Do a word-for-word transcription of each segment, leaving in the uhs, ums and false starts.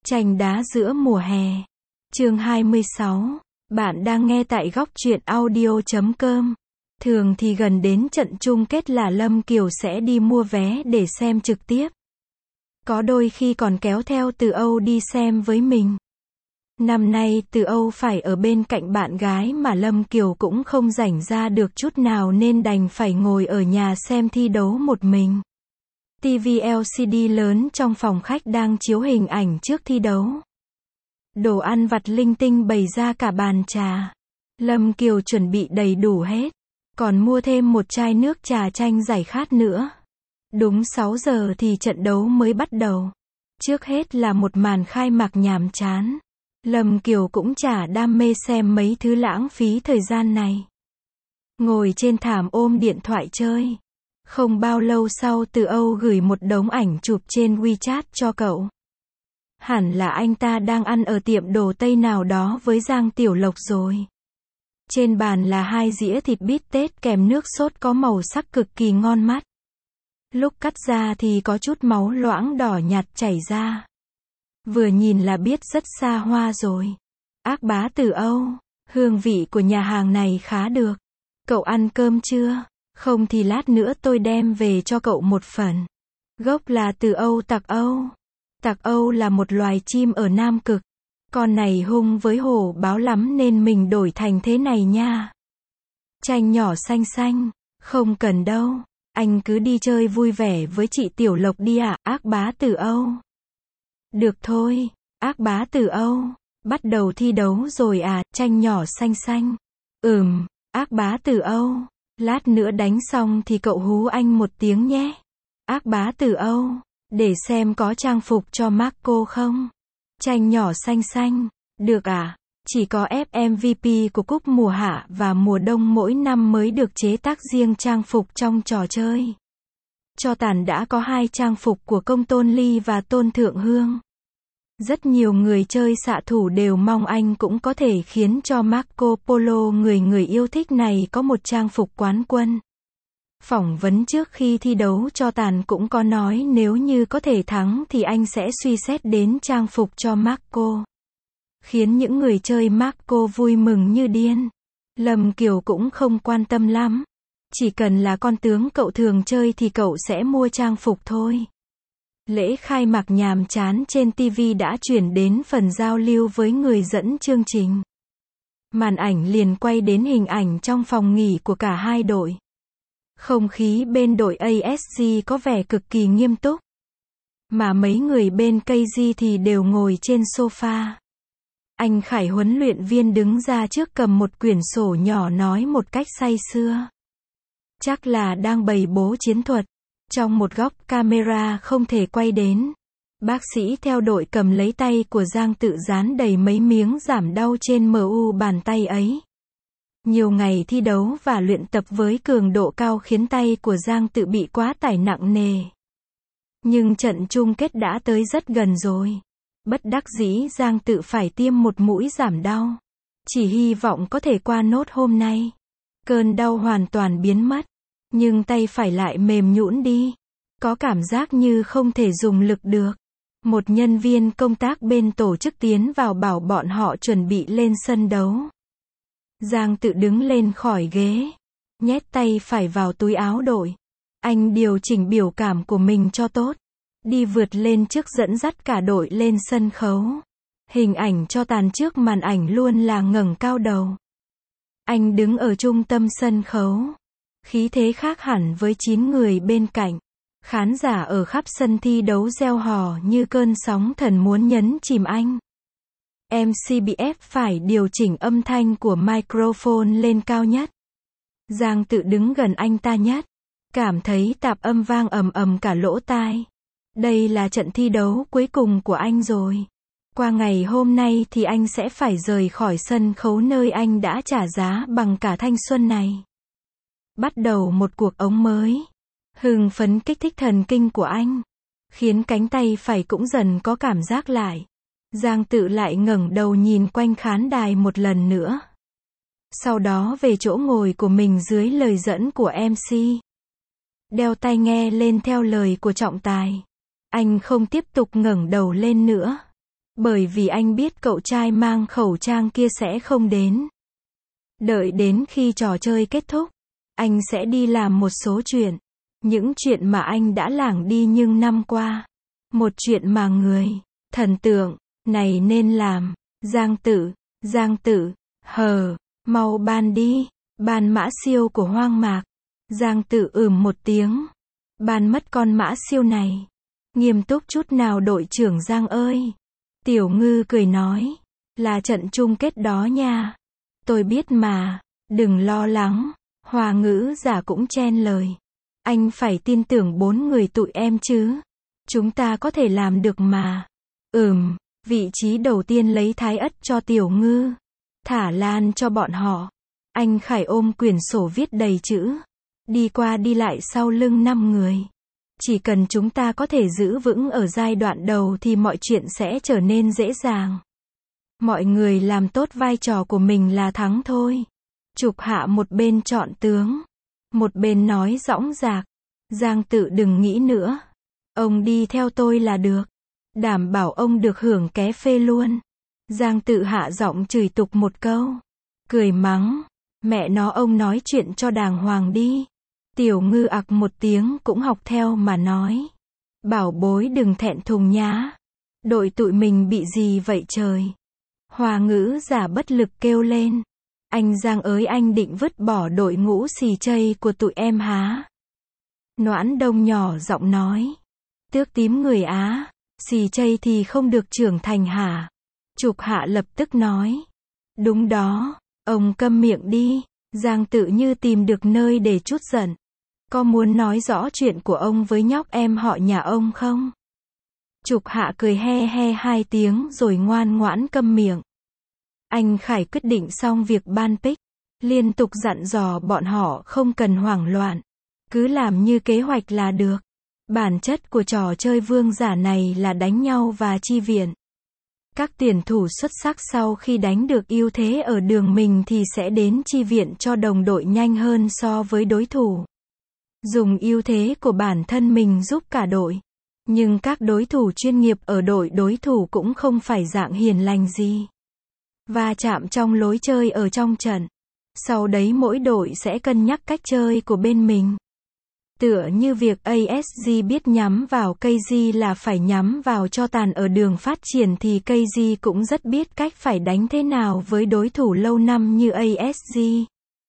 Tranh đá giữa mùa hè. Chương hai mươi sáu. Bạn đang nghe tại góc truyện audio chấm com. Thường thì gần đến trận chung kết là Lâm Kiều sẽ đi mua vé để xem trực tiếp. Có đôi khi còn kéo theo Từ Âu đi xem với mình. Năm nay Từ Âu phải ở bên cạnh bạn gái mà Lâm Kiều cũng không rảnh ra được chút nào nên đành phải ngồi ở nhà xem thi đấu một mình. ti vi lờ xê đê lớn trong phòng khách đang chiếu hình ảnh trước thi đấu. Đồ ăn vặt linh tinh bày ra cả bàn trà. Lâm Kiều chuẩn bị đầy đủ hết. Còn mua thêm một chai nước trà chanh giải khát nữa. Đúng sáu giờ thì trận đấu mới bắt đầu. Trước hết là một màn khai mạc nhàm chán. Lâm Kiều cũng chả đam mê xem mấy thứ lãng phí thời gian này. Ngồi trên thảm ôm điện thoại chơi. Không bao lâu sau Từ Âu gửi một đống ảnh chụp trên WeChat cho cậu. Hẳn là anh ta đang ăn ở tiệm đồ Tây nào đó với Giang Tiểu Lộc rồi. Trên bàn là hai dĩa thịt bít tết kèm nước sốt có màu sắc cực kỳ ngon mắt. Lúc cắt ra thì có chút máu loãng đỏ nhạt chảy ra. Vừa nhìn là biết rất xa hoa rồi. Ác bá Từ Âu, hương vị của nhà hàng này khá được. Cậu ăn cơm chưa? Không thì lát nữa tôi đem về cho cậu một phần. Gốc là từ Âu Tặc Âu. Tặc Âu là một loài chim ở Nam Cực. Con này hung với hổ báo lắm nên mình đổi thành thế này nha. Tranh nhỏ xanh xanh. Không cần đâu. Anh cứ đi chơi vui vẻ với chị Tiểu Lộc đi ạ, ác bá Từ Âu. Được thôi, ác bá Từ Âu. Bắt đầu thi đấu rồi à, tranh nhỏ xanh xanh. Ừm, ác bá Từ Âu. Lát nữa đánh xong thì cậu hú anh một tiếng nhé. Ác bá Từ Âu. Để xem có trang phục cho Marco không? Tranh nhỏ xanh xanh. Được à? Chỉ có ép em vê pê của cúp mùa hạ và mùa đông mỗi năm mới được chế tác riêng trang phục trong trò chơi. Cho tàn đã có hai trang phục của công Tôn Ly và Tôn Thượng Hương. Rất nhiều người chơi xạ thủ đều mong anh cũng có thể khiến cho Marco Polo người người yêu thích này có một trang phục quán quân. Phỏng vấn trước khi thi đấu cho tàn cũng có nói nếu như có thể thắng thì anh sẽ suy xét đến trang phục cho Marco. Khiến những người chơi Marco vui mừng như điên. Lâm Kiều cũng không quan tâm lắm. Chỉ cần là con tướng cậu thường chơi thì cậu sẽ mua trang phục thôi. Lễ khai mạc nhàm chán trên ti vi đã chuyển đến phần giao lưu với người dẫn chương trình. Màn ảnh liền quay đến hình ảnh trong phòng nghỉ của cả hai đội. Không khí bên đội a ét giê có vẻ cực kỳ nghiêm túc. Mà mấy người bên ca giê thì đều ngồi trên sofa. Anh Khải huấn luyện viên đứng ra trước cầm một quyển sổ nhỏ nói một cách say sưa. Chắc là đang bày bố chiến thuật. Trong một góc camera không thể quay đến. Bác sĩ theo đội cầm lấy tay của Giang Tự dán đầy mấy miếng giảm đau trên mu bàn tay ấy. Nhiều ngày thi đấu và luyện tập với cường độ cao khiến tay của Giang Tự bị quá tải nặng nề. Nhưng trận chung kết đã tới rất gần rồi. Bất đắc dĩ Giang Tự phải tiêm một mũi giảm đau. Chỉ hy vọng có thể qua nốt hôm nay. Cơn đau hoàn toàn biến mất. Nhưng tay phải lại mềm nhũn đi. Có cảm giác như không thể dùng lực được. Một nhân viên công tác bên tổ chức tiến vào bảo bọn họ chuẩn bị lên sân đấu. Giang Tự đứng lên khỏi ghế. Nhét tay phải vào túi áo đội. Anh điều chỉnh biểu cảm của mình cho tốt. Đi vượt lên trước dẫn dắt cả đội lên sân khấu. Hình ảnh cho tàn trước màn ảnh luôn là ngẩng cao đầu. Anh đứng ở trung tâm sân khấu. Khí thế khác hẳn với chín người bên cạnh. Khán giả ở khắp sân thi đấu reo hò như cơn sóng thần muốn nhấn chìm anh. em xê bị ép phải điều chỉnh âm thanh của microphone lên cao nhất. Giang Tự đứng gần anh ta nhất. Cảm thấy tạp âm vang ầm ầm cả lỗ tai. Đây là trận thi đấu cuối cùng của anh rồi. Qua ngày hôm nay thì anh sẽ phải rời khỏi sân khấu nơi anh đã trả giá bằng cả thanh xuân này. Bắt đầu một cuộc ống mới. Hưng phấn kích thích thần kinh của anh. Khiến cánh tay phải cũng dần có cảm giác lại. Giang Tự lại ngẩng đầu nhìn quanh khán đài một lần nữa. Sau đó về chỗ ngồi của mình dưới lời dẫn của em xê. Đeo tai nghe lên theo lời của trọng tài. Anh không tiếp tục ngẩng đầu lên nữa. Bởi vì anh biết cậu trai mang khẩu trang kia sẽ không đến. Đợi đến khi trò chơi kết thúc, anh sẽ đi làm một số chuyện. Những chuyện mà anh đã lảng đi nhưng năm qua. Một chuyện mà người, thần tượng, này nên làm. Giang Tự, Giang Tự, hờ, mau ban đi, ban mã siêu của Hoang Mạc. Giang Tự ừm một tiếng. Ban mất con mã siêu này. Nghiêm túc chút nào đội trưởng Giang ơi. Tiểu Ngư cười nói. Là trận chung kết đó nha. Tôi biết mà, đừng lo lắng. Hoa Ngữ Giả cũng chen lời. Anh phải tin tưởng bốn người tụi em chứ. Chúng ta có thể làm được mà. Ừm, vị trí đầu tiên lấy Thái Ất cho Tiểu Ngư. Thả Lan cho bọn họ. Anh Khải ôm quyển sổ viết đầy chữ. Đi qua đi lại sau lưng năm người. Chỉ cần chúng ta có thể giữ vững ở giai đoạn đầu thì mọi chuyện sẽ trở nên dễ dàng. Mọi người làm tốt vai trò của mình là thắng thôi. Trục Hạ một bên chọn tướng. Một bên nói dõng dạc. Giang Tự đừng nghĩ nữa. Ông đi theo tôi là được. Đảm bảo ông được hưởng ké phê luôn. Giang Tự hạ giọng chửi tục một câu. Cười mắng. Mẹ nó ông nói chuyện cho đàng hoàng đi. Tiểu Ngư ặc một tiếng cũng học theo mà nói. Bảo bối đừng thẹn thùng nhá. Đội tụi mình bị gì vậy trời? Hoa Ngữ Giả bất lực kêu lên. Anh Giang ơi anh định vứt bỏ đội ngũ xì chây của tụi em há? Noãn Đông nhỏ giọng nói. Tước tím người Á. Xì chây thì không được trưởng thành hả? Trục Hạ lập tức nói. Đúng đó. Ông câm miệng đi. Giang Tự như tìm được nơi để trút giận. Có muốn nói rõ chuyện của ông với nhóc em họ nhà ông không? Trục Hạ cười he he hai tiếng rồi ngoan ngoãn câm miệng. Anh Khải quyết định xong việc ban pick. Liên tục dặn dò bọn họ không cần hoảng loạn. Cứ làm như kế hoạch là được. Bản chất của trò chơi vương giả này là đánh nhau và chi viện. Các tuyển thủ xuất sắc sau khi đánh được ưu thế ở đường mình thì sẽ đến chi viện cho đồng đội nhanh hơn so với đối thủ. Dùng ưu thế của bản thân mình giúp cả đội. Nhưng các đối thủ chuyên nghiệp ở đội đối thủ cũng không phải dạng hiền lành gì. Va chạm trong lối chơi ở trong trận. Sau đấy mỗi đội sẽ cân nhắc cách chơi của bên mình. Tựa như việc a ét giê biết nhắm vào cây giê là phải nhắm vào cho tàn ở đường phát triển thì cây giê cũng rất biết cách phải đánh thế nào với đối thủ lâu năm như a ét giê.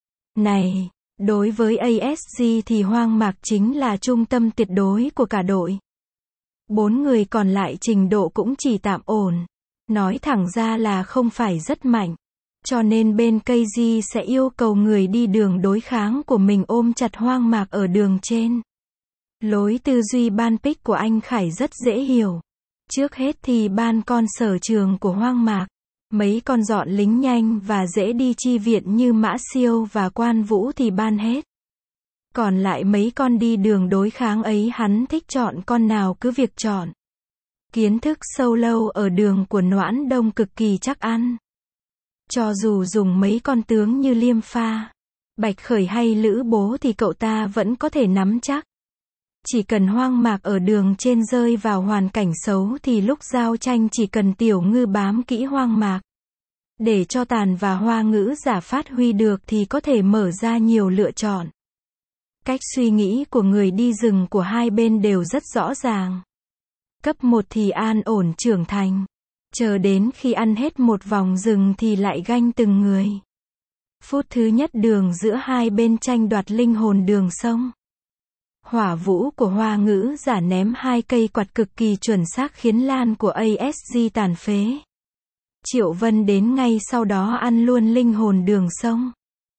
Này, đối với a ét giê thì Hoang Mạc chính là trung tâm tuyệt đối của cả đội. Bốn người còn lại trình độ cũng chỉ tạm ổn. Nói thẳng ra là không phải rất mạnh. Cho nên bên ca giê sẽ yêu cầu người đi đường đối kháng của mình ôm chặt Hoang Mạc ở đường trên. Lối tư duy ban pick của anh Khải rất dễ hiểu. Trước hết thì ban con sở trường của Hoang Mạc. Mấy con dọn lính nhanh và dễ đi chi viện như Mã Siêu và Quan Vũ thì ban hết. Còn lại mấy con đi đường đối kháng ấy hắn thích chọn con nào cứ việc chọn. Kiến thức sâu lâu ở đường của Noãn Đông cực kỳ chắc ăn. Cho dù dùng mấy con tướng như Liêm Pha, Bạch Khởi hay Lữ Bố thì cậu ta vẫn có thể nắm chắc. Chỉ cần Hoang Mạc ở đường trên rơi vào hoàn cảnh xấu thì lúc giao tranh chỉ cần Tiểu Ngư bám kỹ Hoang Mạc. Để cho Tàn và Hoa Ngữ Giả phát huy được thì có thể mở ra nhiều lựa chọn. Cách suy nghĩ của người đi rừng của hai bên đều rất rõ ràng. Cấp một thì an ổn trưởng thành. Chờ đến khi ăn hết một vòng rừng thì lại ganh từng người. Phút thứ nhất đường giữa hai bên tranh đoạt linh hồn đường sông. Hỏa vũ của Hoa Ngữ Giả ném hai cây quạt cực kỳ chuẩn xác khiến lan của a ét giê tàn phế. Triệu Vân đến ngay sau đó ăn luôn linh hồn đường sông.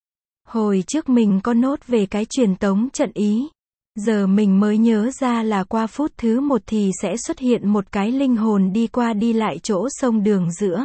Hồi trước mình có nốt về cái truyền tống trận ý. Giờ mình mới nhớ ra là qua phút thứ một thì sẽ xuất hiện một cái linh hồn đi qua đi lại chỗ sông đường giữa.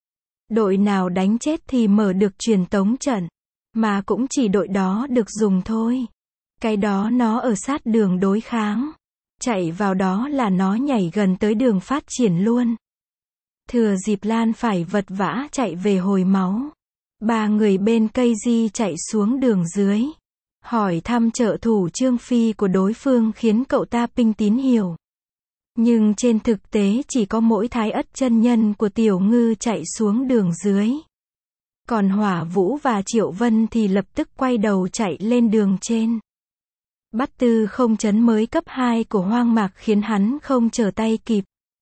Đội nào đánh chết thì mở được truyền tống trận. Mà cũng chỉ đội đó được dùng thôi. Cái đó nó ở sát đường đối kháng. Chạy vào đó là nó nhảy gần tới đường phát triển luôn. Thừa dịp Lan phải vật vã chạy về hồi máu. Ba người bên cây di chạy xuống đường dưới. Hỏi thăm trợ thủ Trương Phi của đối phương khiến cậu ta ping tín hiệu. Nhưng trên thực tế chỉ có mỗi Thái Ất chân nhân của Tiểu Ngư chạy xuống đường dưới. Còn Hỏa Vũ và Triệu Vân thì lập tức quay đầu chạy lên đường trên. Bắt Tư Không Chấn mới cấp hai của Hoang Mạc khiến hắn không trở tay kịp.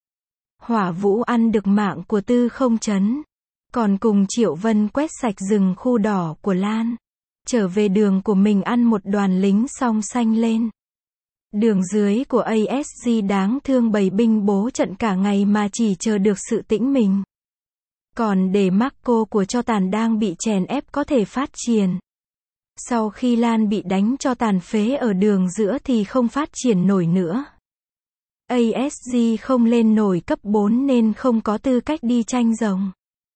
Hỏa Vũ ăn được mạng của Tư Không Chấn, còn cùng Triệu Vân quét sạch rừng khu đỏ của Lan. Trở về đường của mình ăn một đoàn lính song xanh lên. Đường dưới của a ét giê đáng thương bày binh bố trận cả ngày mà chỉ chờ được sự tĩnh mình. Còn để Marco của cho tàn đang bị chèn ép có thể phát triển. Sau khi Lan bị đánh cho tàn phế ở đường giữa thì không phát triển nổi nữa. a ét giê không lên nổi cấp bốn nên không có tư cách đi tranh rồng.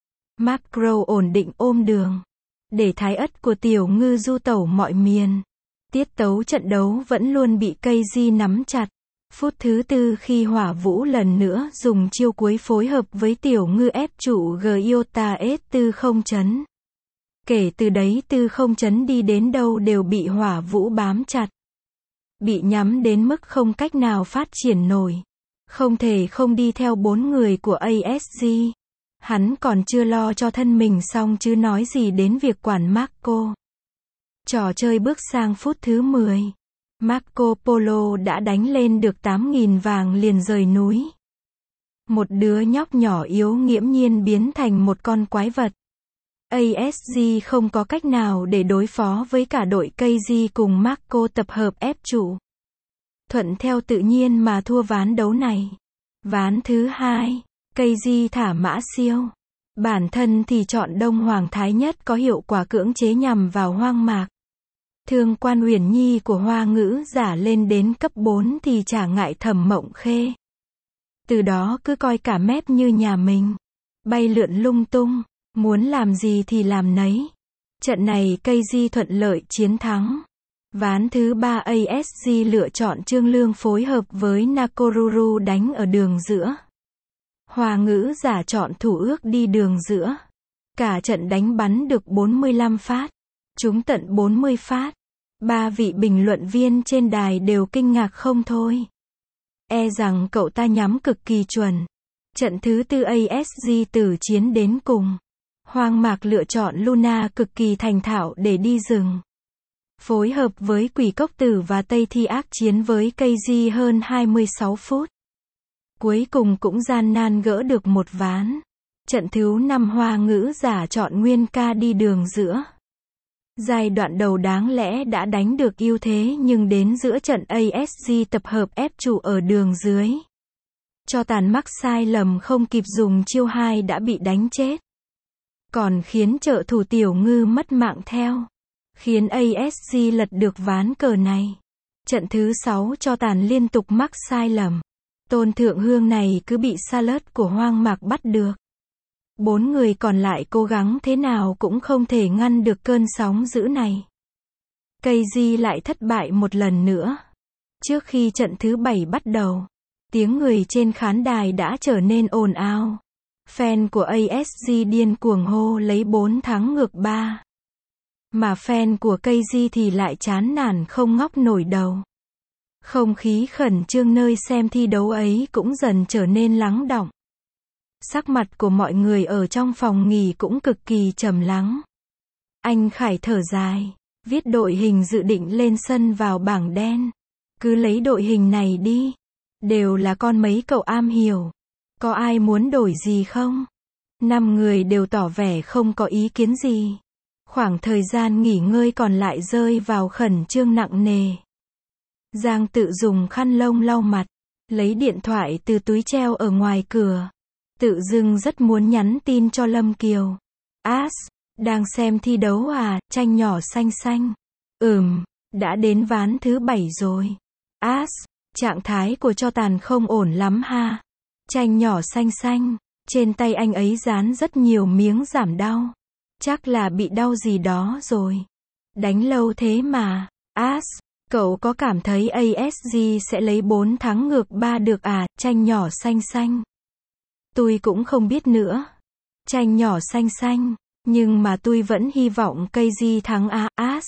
Macro ổn định ôm đường. Để Thái Ất của Tiểu Ngư du tẩu mọi miền. Tiết tấu trận đấu vẫn luôn bị ca giê nắm chặt. Phút thứ tư khi Hỏa Vũ lần nữa dùng chiêu cuối phối hợp với Tiểu Ngư ép trụ Giota S Tư Không Chấn. Kể từ đấy Tư Không Chấn đi đến đâu đều bị Hỏa Vũ bám chặt. Bị nhắm đến mức không cách nào phát triển nổi. Không thể không đi theo bốn người của a ét giê. Hắn còn chưa lo cho thân mình xong chứ nói gì đến việc quản Marco. Trò chơi bước sang phút thứ mười. Marco Polo đã đánh lên được tám nghìn vàng liền rời núi. Một đứa nhóc nhỏ yếu nghiễm nhiên biến thành một con quái vật. a ét giê không có cách nào để đối phó với cả đội ca giê cùng Marco tập hợp ép trụ. Thuận theo tự nhiên mà thua ván đấu này. Ván thứ hai, ca giê thả Mã Siêu. Bản thân thì chọn Đông Hoàng Thái Nhất có hiệu quả cưỡng chế nhằm vào Hoang Mạc. Thương Quan Huyền Nhi của Hoa Ngữ giả lên đến cấp bốn thì chả ngại Thẩm Mộng Khê. Từ đó cứ coi cả mép như nhà mình. Bay lượn lung tung, muốn làm gì thì làm nấy. Trận này ca giê thuận lợi chiến thắng. Ván thứ ba a ét giê lựa chọn Trương Lương phối hợp với Nakoruru đánh ở đường giữa. Hoa Ngữ giả chọn Thủ Ước đi đường giữa. Cả trận đánh bắn được bốn mươi lăm phát. Trúng tận bốn mươi phát. Ba vị bình luận viên trên đài đều kinh ngạc không thôi. E rằng cậu ta nhắm cực kỳ chuẩn. Trận thứ tư a ét giê từ chiến đến cùng. Hoang Mạc lựa chọn Luna cực kỳ thành thạo để đi rừng. Phối hợp với Quỷ Cốc Tử và Tây Thi ác chiến với ca giê hơn hai mươi sáu phút. Cuối cùng cũng gian nan gỡ được một ván. Trận thứ năm Hoa Ngữ giả chọn Nguyên Ca đi đường giữa. Giai đoạn đầu đáng lẽ đã đánh được ưu thế nhưng đến giữa trận a ét giê tập hợp ép trụ ở đường dưới. Cho tàn mắc sai lầm không kịp dùng chiêu hai đã bị đánh chết. Còn khiến trợ thủ Tiểu Ngư mất mạng theo. Khiến a ét giê lật được ván cờ này. Trận thứ sáu cho tàn liên tục mắc sai lầm. Tôn Thượng Hương này cứ bị Salad của Hoang Mạc bắt được. Bốn người còn lại cố gắng thế nào cũng không thể ngăn được cơn sóng dữ này. ca giê lại thất bại một lần nữa. Trước khi trận thứ bảy bắt đầu, tiếng người trên khán đài đã trở nên ồn ào. Fan của a ét giê điên cuồng hô lấy bốn thắng ngược ba. Mà fan của ca giê thì lại chán nản không ngóc nổi đầu. Không khí khẩn trương nơi xem thi đấu ấy cũng dần trở nên lắng đọng. Sắc mặt của mọi người ở trong phòng nghỉ cũng cực kỳ trầm lắng. Anh Khải thở dài, viết đội hình dự định lên sân vào bảng đen. Cứ lấy đội hình này đi. Đều là con mấy cậu am hiểu. Có ai muốn đổi gì không? Năm người đều tỏ vẻ không có ý kiến gì. Khoảng thời gian nghỉ ngơi còn lại rơi vào khẩn trương nặng nề. Giang tự dùng khăn lông lau mặt, lấy điện thoại từ túi treo ở ngoài cửa. Tự dưng rất muốn nhắn tin cho Lâm Kiều. As, đang xem thi đấu à, tranh nhỏ xanh xanh. Ừm, đã đến ván thứ bảy rồi. As, trạng thái của cho tàn không ổn lắm ha. Tranh nhỏ xanh xanh, trên tay anh ấy dán rất nhiều miếng giảm đau. Chắc là bị đau gì đó rồi. Đánh lâu thế mà. As, cậu có cảm thấy a ét giê sẽ lấy bốn thắng ngược ba được à, tranh nhỏ xanh xanh. Tôi cũng không biết nữa. Tranh nhỏ xanh xanh, nhưng mà tôi vẫn hy vọng ca giê thắng à, As.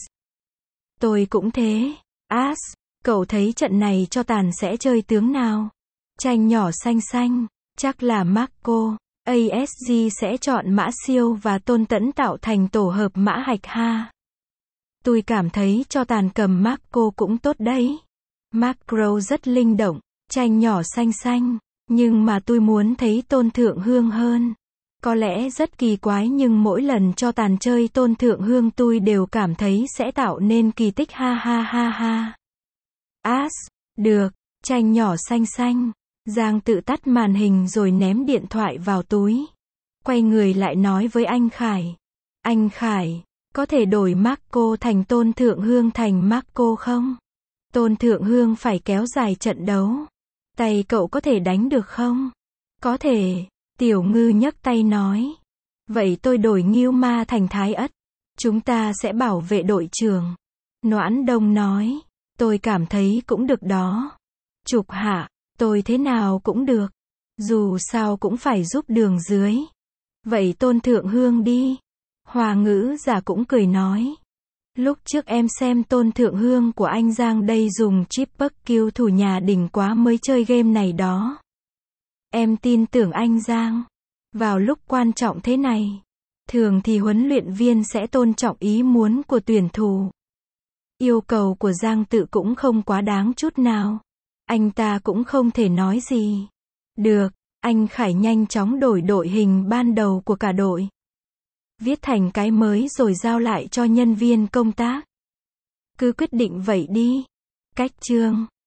Tôi cũng thế. As, cậu thấy trận này cho tàn sẽ chơi tướng nào? Tranh nhỏ xanh xanh, chắc là Marco. a ét giê sẽ chọn Mã Siêu và Tôn Tẫn tạo thành tổ hợp mã hạch ha. Tôi cảm thấy cho tàn cầm Marco cũng tốt đấy. Macro rất linh động, tranh nhỏ xanh xanh, nhưng mà tôi muốn thấy Tôn Thượng Hương hơn. Có lẽ rất kỳ quái nhưng mỗi lần cho tàn chơi Tôn Thượng Hương tôi đều cảm thấy sẽ tạo nên kỳ tích ha ha ha ha. As, được, tranh nhỏ xanh xanh. Giang tự tắt màn hình rồi ném điện thoại vào túi. Quay người lại nói với anh Khải. Anh Khải, có thể đổi Marco thành Tôn Thượng Hương thành Marco không? Tôn Thượng Hương phải kéo dài trận đấu. Tay cậu có thể đánh được không? Có thể, Tiểu Ngư nhấc tay nói. Vậy tôi đổi Ngưu Ma thành Thái Ất. Chúng ta sẽ bảo vệ đội trưởng. Noãn Đông nói. Tôi cảm thấy cũng được đó. Trục Hạ, tôi thế nào cũng được. Dù sao cũng phải giúp Đường dưới. Vậy Tôn Thượng Hương đi. Hòa Ngữ Giả cũng cười nói. Lúc trước em xem Tôn Thượng Hương của anh Giang đây dùng triple kill thủ nhà đỉnh quá mới chơi game này đó. Em tin tưởng anh Giang. Vào lúc quan trọng thế này, thường thì huấn luyện viên sẽ tôn trọng ý muốn của tuyển thủ. Yêu cầu của Giang Tự cũng không quá đáng chút nào. Anh ta cũng không thể nói gì. Được, anh Khải nhanh chóng đổi đội hình ban đầu của cả đội. Viết thành cái mới rồi giao lại cho nhân viên công tác. Cứ quyết định vậy đi. Cách chương